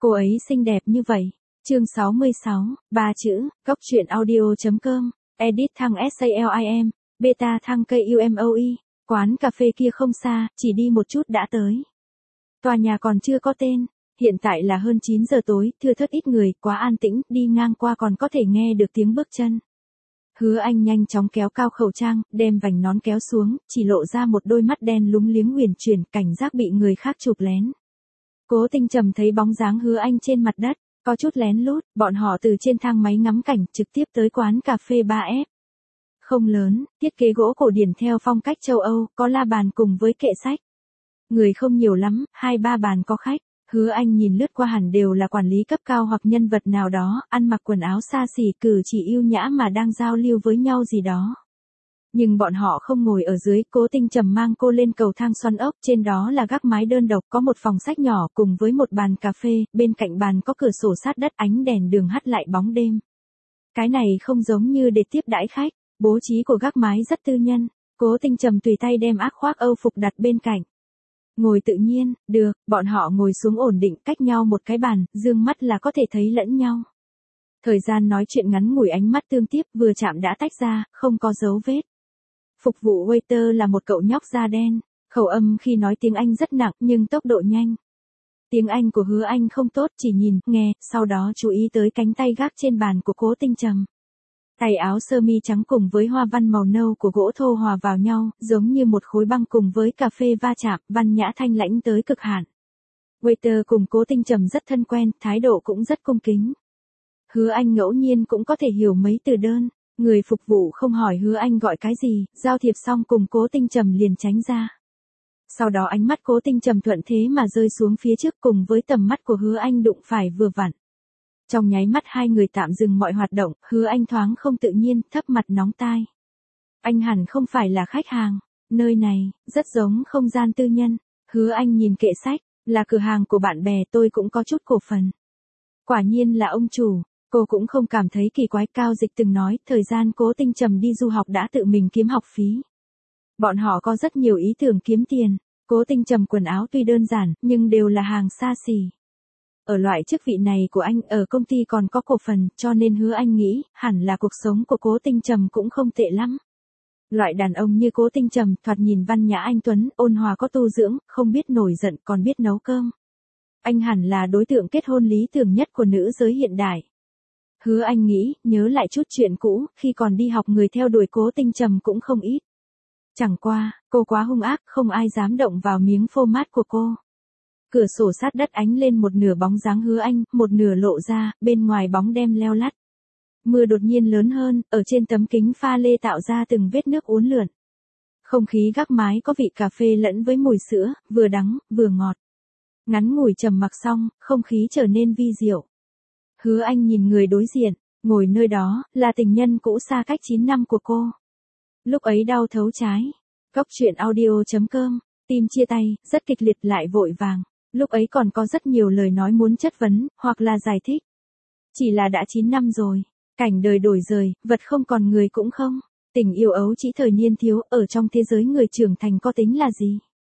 Cô ấy xinh đẹp như vậy. Chương 66, 3 chữ, goctruyện audio.com, edit thăng SALIM, beta thăng KUMOE, quán cà phê kia không xa, chỉ đi một chút đã tới. Tòa nhà còn chưa có tên, hiện tại là hơn 9 giờ tối, thưa thớt ít người, quá an tĩnh, đi ngang qua còn có thể nghe được tiếng bước chân. Hứa Anh nhanh chóng kéo cao khẩu trang, đem vành nón kéo xuống, chỉ lộ ra một đôi mắt đen lúng liếng huyền chuyển, cảnh giác bị người khác chụp lén. Cố Tinh Trầm thấy bóng dáng Hứa Anh trên mặt đất, có chút lén lút, bọn họ từ trên thang máy ngắm cảnh, trực tiếp tới quán cà phê 3F. Không lớn, thiết kế gỗ cổ điển theo phong cách châu Âu, có la bàn cùng với kệ sách. Người không nhiều lắm, 2-3 bàn có khách. Hứa Anh nhìn lướt qua hẳn đều là quản lý cấp cao hoặc nhân vật nào đó, ăn mặc quần áo xa xỉ, cử chỉ yêu nhã mà đang giao lưu với nhau gì đó. Nhưng bọn họ không ngồi ở dưới, Cố Tinh Trầm mang cô lên cầu thang xoắn ốc, trên đó là gác mái đơn độc, có một phòng sách nhỏ cùng với một bàn cà phê, bên cạnh bàn có cửa sổ sát đất, ánh đèn đường hắt lại bóng đêm. Cái này không giống như để tiếp đãi khách, bố trí của gác mái rất tư nhân. Cố Tinh Trầm tùy tay đem áo khoác Âu phục đặt bên cạnh. Ngồi tự nhiên, được, bọn họ ngồi xuống ổn định cách nhau một cái bàn, dương mắt là có thể thấy lẫn nhau. Thời gian nói chuyện ngắn ngủi, ánh mắt tương tiếp, vừa chạm đã tách ra, không có dấu vết. Phục vụ waiter là một cậu nhóc da đen, khẩu âm khi nói tiếng Anh rất nặng nhưng tốc độ nhanh. Tiếng Anh của Hứa Anh không tốt, chỉ nhìn, nghe, sau đó chú ý tới cánh tay gác trên bàn của Cố Tinh Trầm. Tay áo sơ mi trắng cùng với hoa văn màu nâu của gỗ thô hòa vào nhau, giống như một khối băng cùng với cà phê va chạm, văn nhã thanh lãnh tới cực hạn. Waiter cùng Cố Tinh Trầm rất thân quen, thái độ cũng rất cung kính. Hứa Anh ngẫu nhiên cũng có thể hiểu mấy từ đơn, người phục vụ không hỏi Hứa Anh gọi cái gì, giao thiệp xong cùng Cố Tinh Trầm liền tránh ra. Sau đó ánh mắt Cố Tinh Trầm thuận thế mà rơi xuống phía trước cùng với tầm mắt của Hứa Anh đụng phải vừa vặn. Trong nháy mắt hai người tạm dừng mọi hoạt động, Hứa Anh thoáng không tự nhiên, thấp mặt nóng tai. Anh hẳn không phải là khách hàng, nơi này, rất giống không gian tư nhân. Hứa Anh nhìn kệ sách, là cửa hàng của bạn bè, tôi cũng có chút cổ phần. Quả nhiên là ông chủ, cô cũng không cảm thấy kỳ quái. Cao Dịch từng nói, thời gian Cố Tinh Trầm đi du học đã tự mình kiếm học phí. Bọn họ có rất nhiều ý tưởng kiếm tiền, Cố Tinh Trầm quần áo tuy đơn giản, nhưng đều là hàng xa xỉ. Ở loại chức vị này của anh, ở công ty còn có cổ phần, cho nên Hứa Anh nghĩ, hẳn là cuộc sống của Cố Tinh Trầm cũng không tệ lắm. Loại đàn ông như Cố Tinh Trầm, thoạt nhìn văn nhã anh tuấn, ôn hòa có tu dưỡng, không biết nổi giận, còn biết nấu cơm. Anh hẳn là đối tượng kết hôn lý tưởng nhất của nữ giới hiện đại. Hứa Anh nghĩ, nhớ lại chút chuyện cũ, khi còn đi học người theo đuổi Cố Tinh Trầm cũng không ít. Chẳng qua, cô quá hung ác, không ai dám động vào miếng phô mát của cô. Cửa sổ sát đất ánh lên một nửa bóng dáng Hứa Anh, một nửa lộ ra, bên ngoài bóng đêm leo lắt. Mưa đột nhiên lớn hơn, ở trên tấm kính pha lê tạo ra từng vết nước uốn lượn. Không khí gác mái có vị cà phê lẫn với mùi sữa, vừa đắng, vừa ngọt. Ngắn ngủi trầm mặc xong, không khí trở nên vi diệu. Hứa Anh nhìn người đối diện, ngồi nơi đó, là tình nhân cũ xa cách 9 năm của cô. Lúc ấy đau thấu trái. Goctruyện audio.com, tim chia tay, rất kịch liệt lại vội vàng. Lúc ấy còn có rất nhiều lời nói muốn chất vấn, hoặc là giải thích. Chỉ là đã 9 năm rồi, cảnh đời đổi rời, vật không còn người cũng không. Tình yêu ấu chỉ thời niên thiếu, ở trong thế giới người trưởng thành có tính là gì?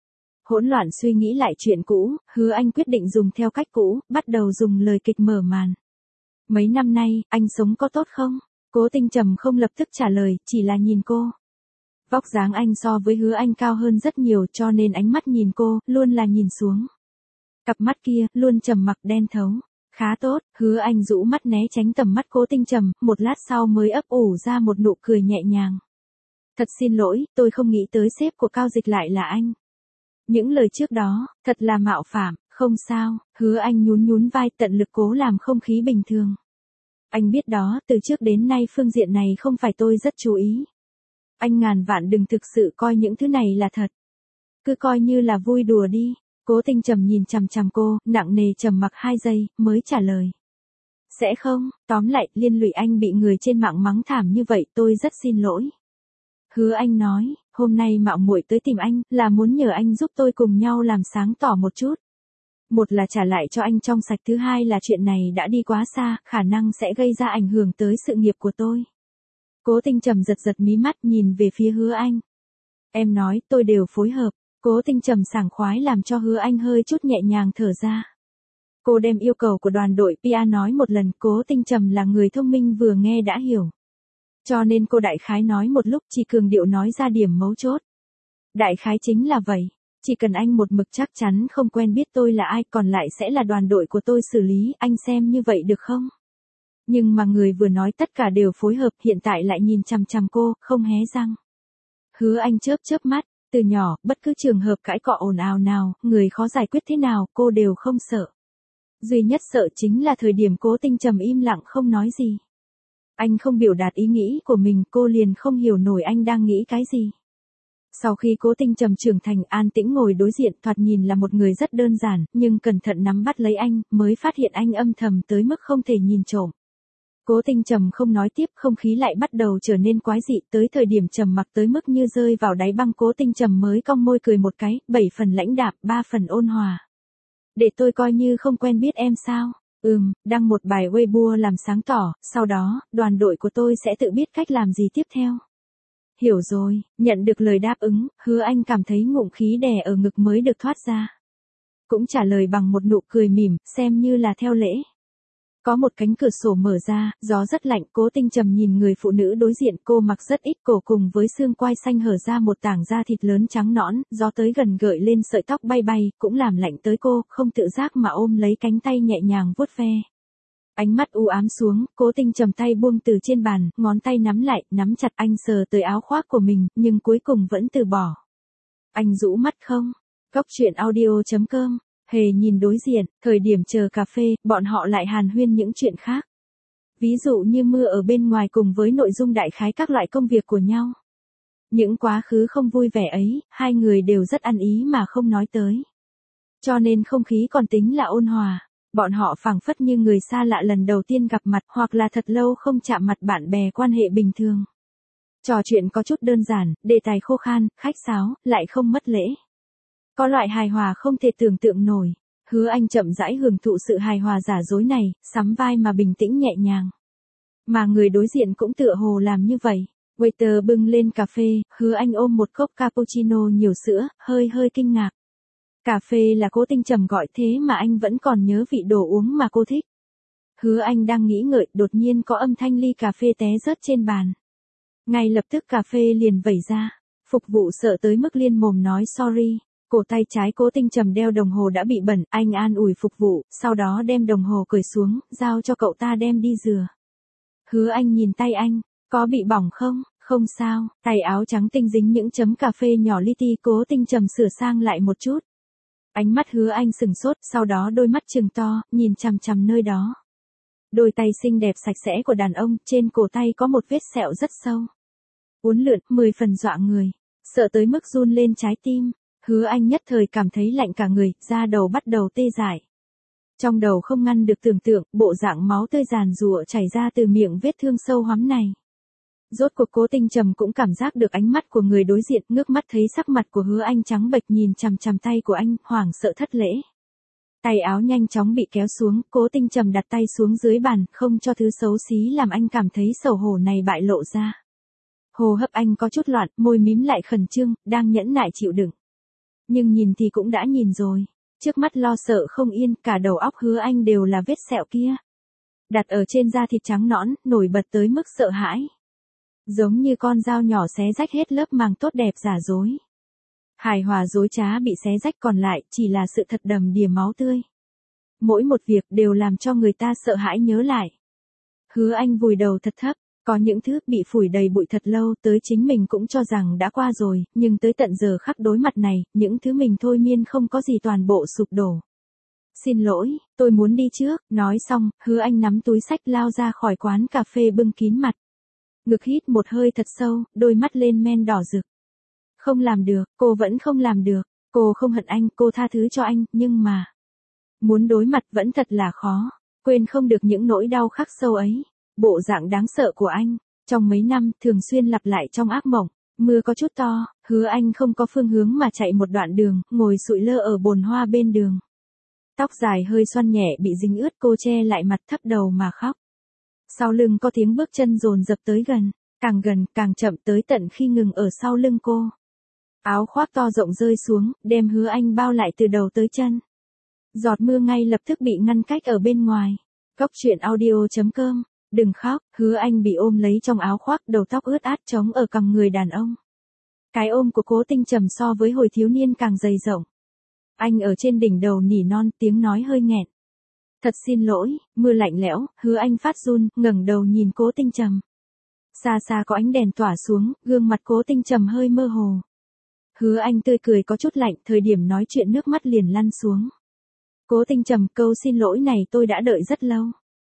Hỗn loạn suy nghĩ lại chuyện cũ, Hứa Anh quyết định dùng theo cách cũ, bắt đầu dùng lời kịch mở màn. Mấy năm nay, anh sống có tốt không? Cố Tinh Trầm không lập tức trả lời, chỉ là nhìn cô. Vóc dáng anh so với Hứa Anh cao hơn rất nhiều, cho nên ánh mắt nhìn cô, luôn là nhìn xuống. Cặp mắt kia, luôn trầm mặc đen thấu. Khá tốt, Hứa Anh rũ mắt né tránh tầm mắt Cố Tinh Trầm, một lát sau mới ấp ủ ra một nụ cười nhẹ nhàng. Thật xin lỗi, tôi không nghĩ tới sếp của Cao Dịch lại là anh. Những lời trước đó, thật là mạo phạm, không sao, Hứa Anh nhún nhún vai, tận lực cố làm không khí bình thường. Anh biết đó, từ trước đến nay phương diện này không phải tôi rất chú ý. Anh ngàn vạn đừng thực sự coi những thứ này là thật. Cứ coi như là vui đùa đi. Cố Tinh Trầm nhìn chằm chằm cô, nặng nề trầm mặc 2 giây, mới trả lời. Sẽ không, tóm lại, liên lụy anh bị người trên mạng mắng thảm như vậy, tôi rất xin lỗi. Hứa Anh nói, hôm nay mạo muội tới tìm anh, là muốn nhờ anh giúp tôi cùng nhau làm sáng tỏ một chút. Một là trả lại cho anh trong sạch, thứ hai là chuyện này đã đi quá xa, khả năng sẽ gây ra ảnh hưởng tới sự nghiệp của tôi. Cố Tinh Trầm giật giật mí mắt nhìn về phía Hứa Anh. Em nói, tôi đều phối hợp. Cố Tinh Trầm sảng khoái làm cho Hứa Anh hơi chút nhẹ nhàng thở ra. Cô đem yêu cầu của đoàn đội PR nói một lần, Cố Tinh Trầm là người thông minh vừa nghe đã hiểu. Cho nên cô đại khái nói một lúc, chỉ cường điệu nói ra điểm mấu chốt. Đại khái chính là vậy, chỉ cần anh một mực chắc chắn không quen biết tôi là ai, còn lại sẽ là đoàn đội của tôi xử lý, anh xem như vậy được không? Nhưng mà người vừa nói tất cả đều phối hợp, hiện tại lại nhìn chằm chằm cô, không hé răng. Hứa Anh chớp chớp mắt, từ nhỏ, bất cứ trường hợp cãi cọ ồn ào nào, người khó giải quyết thế nào, cô đều không sợ. Duy nhất sợ chính là thời điểm Cố Tinh Trầm im lặng không nói gì. Anh không biểu đạt ý nghĩ của mình, cô liền không hiểu nổi anh đang nghĩ cái gì. Sau khi Cố Tinh Trầm trưởng thành, an tĩnh ngồi đối diện, thoạt nhìn là một người rất đơn giản, nhưng cẩn thận nắm bắt lấy anh, mới phát hiện anh âm thầm tới mức không thể nhìn trộm. Cố Tinh Trầm không nói tiếp, không khí lại bắt đầu trở nên quái dị, tới thời điểm trầm mặc tới mức như rơi vào đáy băng, Cố Tinh Trầm mới cong môi cười một cái, 7 phần lãnh đạm, 3 phần ôn hòa. Để tôi coi như không quen biết em sao? Đăng một bài Weibo làm sáng tỏ, sau đó, đoàn đội của tôi sẽ tự biết cách làm gì tiếp theo. Hiểu rồi, nhận được lời đáp ứng, Hứa Anh cảm thấy ngụm khí đè ở ngực mới được thoát ra. Cũng trả lời bằng một nụ cười mỉm, xem như là theo lễ. Có một cánh cửa sổ mở ra, gió rất lạnh, Cố Tinh Trầm nhìn người phụ nữ đối diện, cô mặc rất ít, cổ cùng với xương quai xanh hở ra một tảng da thịt lớn trắng nõn, gió tới gần gợi lên sợi tóc bay bay, cũng làm lạnh tới cô, không tự giác mà ôm lấy cánh tay nhẹ nhàng vuốt ve. Ánh mắt u ám xuống, Cố Tinh Trầm tay buông từ trên bàn, ngón tay nắm lại, nắm chặt, anh sờ tới áo khoác của mình, nhưng cuối cùng vẫn từ bỏ. Anh rũ mắt không? Góc truyện audio.com. Hề nhìn đối diện, thời điểm chờ cà phê, bọn họ lại hàn huyên những chuyện khác. Ví dụ như mưa ở bên ngoài cùng với nội dung đại khái các loại công việc của nhau. Những quá khứ không vui vẻ ấy, hai người đều rất ăn ý mà không nói tới. Cho nên không khí còn tính là ôn hòa. Bọn họ phảng phất như người xa lạ lần đầu tiên gặp mặt, hoặc là thật lâu không chạm mặt bạn bè quan hệ bình thường. Trò chuyện có chút đơn giản, đề tài khô khan, khách sáo, lại không mất lễ. Có loại hài hòa không thể tưởng tượng nổi. Hứa Anh chậm rãi hưởng thụ sự hài hòa giả dối này, sắm vai mà bình tĩnh nhẹ nhàng. Mà người đối diện cũng tựa hồ làm như vậy. Waiter bưng lên cà phê, Hứa Anh ôm một cốc cappuccino nhiều sữa, hơi kinh ngạc. Cà phê là Cố Tinh Trầm gọi, thế mà anh vẫn còn nhớ vị đồ uống mà cô thích. Hứa Anh đang nghĩ ngợi, đột nhiên có âm thanh ly cà phê té rớt trên bàn. Ngay lập tức cà phê liền vẩy ra. Phục vụ sợ tới mức liên mồm nói sorry. Cổ tay trái Cố Tinh Trầm đeo đồng hồ đã bị bẩn, anh an ủi phục vụ, sau đó đem đồng hồ cởi xuống, giao cho cậu ta đem đi rửa. Hứa Anh nhìn tay anh, có bị bỏng không? Không sao, tay áo trắng tinh dính những chấm cà phê nhỏ li ti, Cố Tinh Trầm sửa sang lại một chút. Ánh mắt Hứa Anh sừng sốt, sau đó đôi mắt trừng to, nhìn chằm chằm nơi đó. Đôi tay xinh đẹp sạch sẽ của đàn ông, trên cổ tay có một vết sẹo rất sâu. Uốn lượn, 10 phần dọa người, sợ tới mức run lên trái tim. Hứa Anh nhất thời cảm thấy lạnh cả người, da đầu bắt đầu tê dại. Trong đầu không ngăn được tưởng tượng, bộ dạng máu tươi giàn giụa chảy ra từ miệng vết thương sâu hoắm này. Rốt cuộc Cố Tinh Trầm cũng cảm giác được ánh mắt của người đối diện, ngước mắt thấy sắc mặt của Hứa Anh trắng bệch nhìn chằm chằm tay của anh, hoảng sợ thất lễ. Tay áo nhanh chóng bị kéo xuống, Cố Tinh Trầm đặt tay xuống dưới bàn, không cho thứ xấu xí làm anh cảm thấy xấu hổ này bại lộ ra. Hô hấp anh có chút loạn, môi mím lại khẩn trương, đang nhẫn nại chịu đựng. Nhưng nhìn thì cũng đã nhìn rồi. Trước mắt lo sợ không yên, cả đầu óc Hứa Anh đều là vết sẹo kia. Đặt ở trên da thịt trắng nõn, nổi bật tới mức sợ hãi. Giống như con dao nhỏ xé rách hết lớp màng tốt đẹp giả dối. Hài hòa dối trá bị xé rách, còn lại chỉ là sự thật đầm đìa máu tươi. Mỗi một việc đều làm cho người ta sợ hãi nhớ lại. Hứa Anh vùi đầu thật thấp. Có những thứ bị phủi đầy bụi thật lâu, tới chính mình cũng cho rằng đã qua rồi, nhưng tới tận giờ khắc đối mặt này, những thứ mình thôi miên không có gì toàn bộ sụp đổ. Xin lỗi, tôi muốn đi trước, nói xong, Hứa Anh nắm túi xách lao ra khỏi quán cà phê bưng kín mặt. Ngực hít một hơi thật sâu, đôi mắt lên men đỏ rực. Không làm được, cô vẫn không làm được, cô không hận anh, cô tha thứ cho anh, nhưng mà... Muốn đối mặt vẫn thật là khó, quên không được những nỗi đau khắc sâu ấy. Bộ dạng đáng sợ của anh, trong mấy năm, thường xuyên lặp lại trong ác mộng. Mưa có chút to, Hứa Anh không có phương hướng mà chạy một đoạn đường, ngồi sụi lơ ở bồn hoa bên đường. Tóc dài hơi xoăn nhẹ bị dính ướt, cô che lại mặt thấp đầu mà khóc. Sau lưng có tiếng bước chân dồn dập tới gần, càng chậm tới tận khi ngừng ở sau lưng cô. Áo khoác to rộng rơi xuống, đem Hứa Anh bao lại từ đầu tới chân. Giọt mưa ngay lập tức bị ngăn cách ở bên ngoài. Cốc truyện audio.com. Đừng khóc, Hứa Anh bị ôm lấy trong áo khoác, đầu tóc ướt át trống ở cằm người đàn ông. Cái ôm của Cố Tinh Trầm so với hồi thiếu niên càng dày rộng. Anh ở trên đỉnh đầu nỉ non, tiếng nói hơi nghẹn. Thật xin lỗi, mưa lạnh lẽo, Hứa Anh phát run, ngẩng đầu nhìn Cố Tinh Trầm. Xa xa có ánh đèn tỏa xuống, gương mặt Cố Tinh Trầm hơi mơ hồ. Hứa Anh tươi cười có chút lạnh, thời điểm nói chuyện nước mắt liền lăn xuống. Cố Tinh Trầm, câu xin lỗi này tôi đã đợi rất lâu.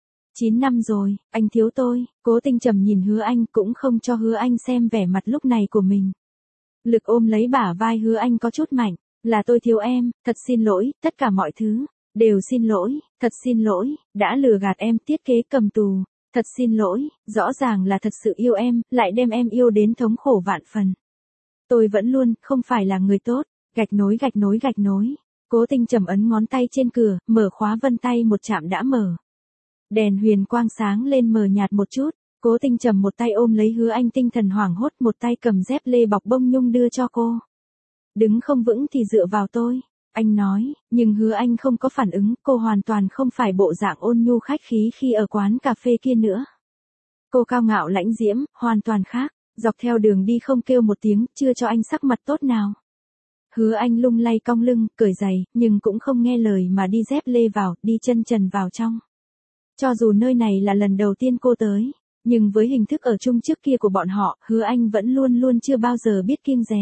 9 năm rồi, anh thiếu tôi. Cố Tinh Trầm nhìn Hứa Anh, cũng không cho Hứa Anh xem vẻ mặt lúc này của mình. Lực ôm lấy bả vai Hứa Anh có chút mạnh. Là tôi thiếu em, thật xin lỗi, tất cả mọi thứ. Đều xin lỗi, thật xin lỗi, đã lừa gạt em, thiết kế cầm tù. Thật xin lỗi, rõ ràng là thật sự yêu em, lại đem em yêu đến thống khổ vạn phần. Tôi vẫn luôn, không phải là người tốt. Gạch nối gạch nối gạch nối. Cố Tinh Trầm ấn ngón tay trên cửa, mở khóa vân tay một chạm đã mở. Đèn huyền quang sáng lên mờ nhạt một chút. Cố Tinh Trầm một tay ôm lấy Hứa Anh tinh thần hoảng hốt, một tay cầm dép lê bọc bông nhung đưa cho cô. Đứng không vững thì dựa vào tôi. Anh nói, nhưng Hứa Anh không có phản ứng, cô hoàn toàn không phải bộ dạng ôn nhu khách khí khi ở quán cà phê kia nữa. Cô cao ngạo lãnh diễm, hoàn toàn khác, dọc theo đường đi không kêu một tiếng, chưa cho anh sắc mặt tốt nào. Hứa Anh lung lay cong lưng, cởi giày, nhưng cũng không nghe lời mà đi dép lê vào, đi chân trần vào trong. Cho dù nơi này là lần đầu tiên cô tới, nhưng với hình thức ở chung trước kia của bọn họ, Hứa Anh vẫn luôn luôn chưa bao giờ biết kiêng dè.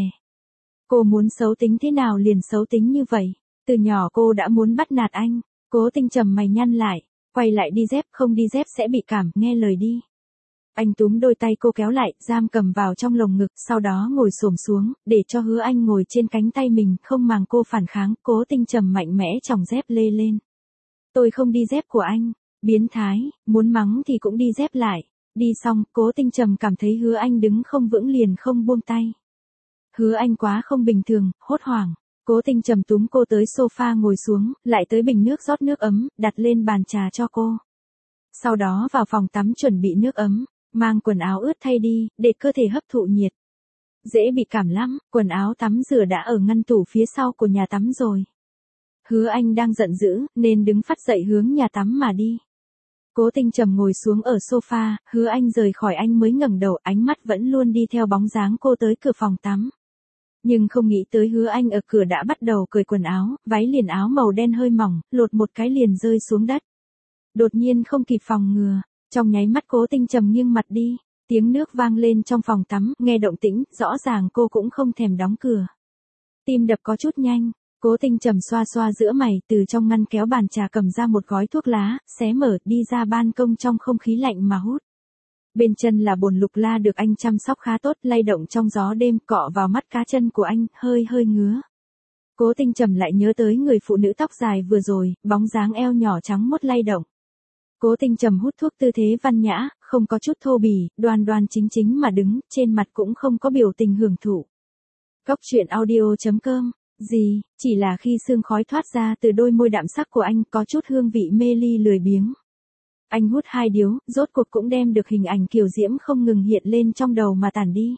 Cô muốn xấu tính thế nào liền xấu tính như vậy. Từ nhỏ cô đã muốn bắt nạt anh. Cố Tinh Trầm mày nhăn lại, quay lại đi dép, không đi dép sẽ bị cảm, nghe lời đi. Anh túm đôi tay cô kéo lại, giam cầm vào trong lồng ngực, sau đó ngồi xổm xuống, để cho Hứa Anh ngồi trên cánh tay mình, không màng cô phản kháng. Cố Tinh Trầm mạnh mẽ chòng dép lê lên. Tôi không đi dép của anh. Biến thái, muốn mắng thì cũng đi dép lại. Đi xong, Cố Tinh Trầm cảm thấy Hứa Anh đứng không vững liền không buông tay. Hứa Anh quá không bình thường, hốt hoảng. Cố Tinh Trầm túm cô tới sofa ngồi xuống, lại tới bình nước rót nước ấm, đặt lên bàn trà cho cô. Sau đó vào phòng tắm chuẩn bị nước ấm, mang quần áo ướt thay đi, để cơ thể hấp thụ nhiệt. Dễ bị cảm lắm, quần áo tắm rửa đã ở ngăn tủ phía sau của nhà tắm rồi. Hứa Anh đang giận dữ, nên đứng phắt dậy hướng nhà tắm mà đi. Cố Tinh Trầm ngồi xuống ở sofa, Hứa Anh rời khỏi anh mới ngẩng đầu, ánh mắt vẫn luôn đi theo bóng dáng cô tới cửa phòng tắm. Nhưng không nghĩ tới Hứa Anh ở cửa đã bắt đầu cởi quần áo, váy liền áo màu đen hơi mỏng, lột một cái liền rơi xuống đất. Đột nhiên không kịp phòng ngừa, trong nháy mắt Cố Tinh Trầm nghiêng mặt đi, tiếng nước vang lên trong phòng tắm, nghe động tĩnh, rõ ràng cô cũng không thèm đóng cửa. Tim đập có chút nhanh, Cố Tinh Trầm xoa xoa giữa mày, từ trong ngăn kéo bàn trà cầm ra một gói thuốc lá, xé mở, đi ra ban công trong không khí lạnh mà hút. Bên chân là bồn lục la được anh chăm sóc khá tốt, lay động trong gió đêm, cọ vào mắt cá chân của anh, hơi hơi ngứa. Cố Tinh Trầm lại nhớ tới người phụ nữ tóc dài vừa rồi, bóng dáng eo nhỏ trắng muốt lay động. Cố Tinh Trầm hút thuốc tư thế văn nhã, không có chút thô bỉ, đoan đoan chính chính mà đứng, trên mặt cũng không có biểu tình hưởng thụ. Cốc truyện audio.com. Gì, chỉ là khi sương khói thoát ra từ đôi môi đạm sắc của anh có chút hương vị mê ly lười biếng. Anh hút 2 điếu, rốt cuộc cũng đem được hình ảnh kiều diễm không ngừng hiện lên trong đầu mà tản đi.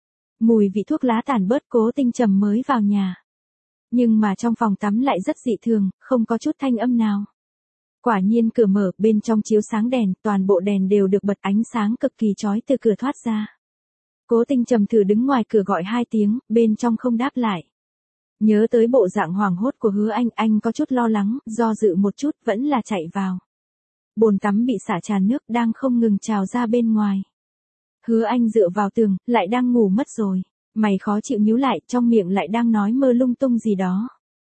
Mùi vị thuốc lá tản bớt, Cố Tinh Trầm mới vào nhà. Nhưng mà trong phòng tắm lại rất dị thường, không có chút thanh âm nào. Quả nhiên cửa mở, bên trong chiếu sáng đèn, toàn bộ đèn đều được bật, ánh sáng cực kỳ chói từ cửa thoát ra. Cố Tinh Trầm thử đứng ngoài cửa gọi 2 tiếng, bên trong không đáp lại. Nhớ tới bộ dạng hoảng hốt của Hứa Anh có chút lo lắng, do dự một chút, vẫn là chạy vào. Bồn tắm bị xả tràn nước đang không ngừng trào ra bên ngoài. Hứa Anh dựa vào tường, lại đang ngủ mất rồi. Mày khó chịu nhíu lại, trong miệng lại đang nói mơ lung tung gì đó.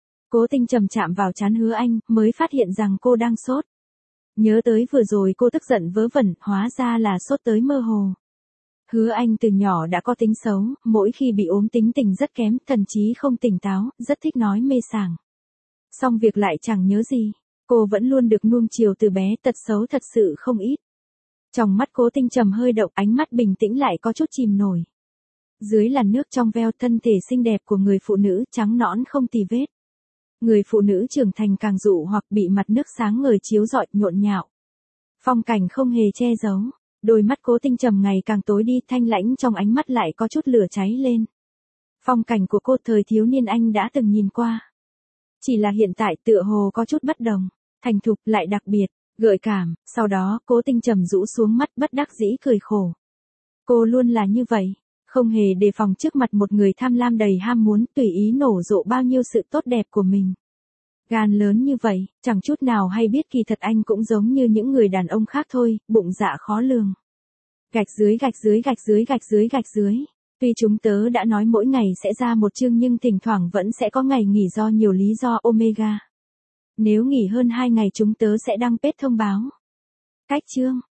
Cố Tinh Trầm chạm vào trán Hứa Anh, mới phát hiện rằng cô đang sốt. Nhớ tới vừa rồi cô tức giận vớ vẩn, hóa ra là sốt tới mơ hồ. Hứa Anh từ nhỏ đã có tính xấu, mỗi khi bị ốm tính tình rất kém, thần trí không tỉnh táo, rất thích nói mê sảng. Xong việc lại chẳng nhớ gì. Cô vẫn luôn được nuông chiều từ bé, tật xấu thật sự không ít. Trong mắt Cố Tinh Trầm hơi động, ánh mắt bình tĩnh lại có chút chìm nổi. Dưới làn nước trong veo, thân thể xinh đẹp của người phụ nữ trắng nõn không tì vết. Người phụ nữ trưởng thành càng dụ hoặc bị mặt nước sáng ngời chiếu rọi, nhộn nhạo. Phong cảnh không hề che giấu. Đôi mắt Cố Tinh Trầm ngày càng tối đi, thanh lãnh trong ánh mắt lại có chút lửa cháy lên. Phong cảnh của cô thời thiếu niên anh đã từng nhìn qua. Chỉ là hiện tại tựa hồ có chút bất đồng, thành thục lại đặc biệt, gợi cảm, sau đó Cố Tinh Trầm rũ xuống mắt bất đắc dĩ cười khổ. Cô luôn là như vậy, không hề đề phòng trước mặt một người tham lam đầy ham muốn tùy ý nổ rộ bao nhiêu sự tốt đẹp của mình. Gan lớn như vậy, chẳng chút nào hay biết kỳ thật anh cũng giống như những người đàn ông khác thôi, bụng dạ khó lường. Gạch dưới gạch dưới gạch dưới gạch dưới gạch dưới. Tuy chúng tớ đã nói mỗi ngày sẽ ra một chương nhưng thỉnh thoảng vẫn sẽ có ngày nghỉ do nhiều lý do omega. Nếu nghỉ hơn 2 ngày chúng tớ sẽ đăng page thông báo. Cách chương.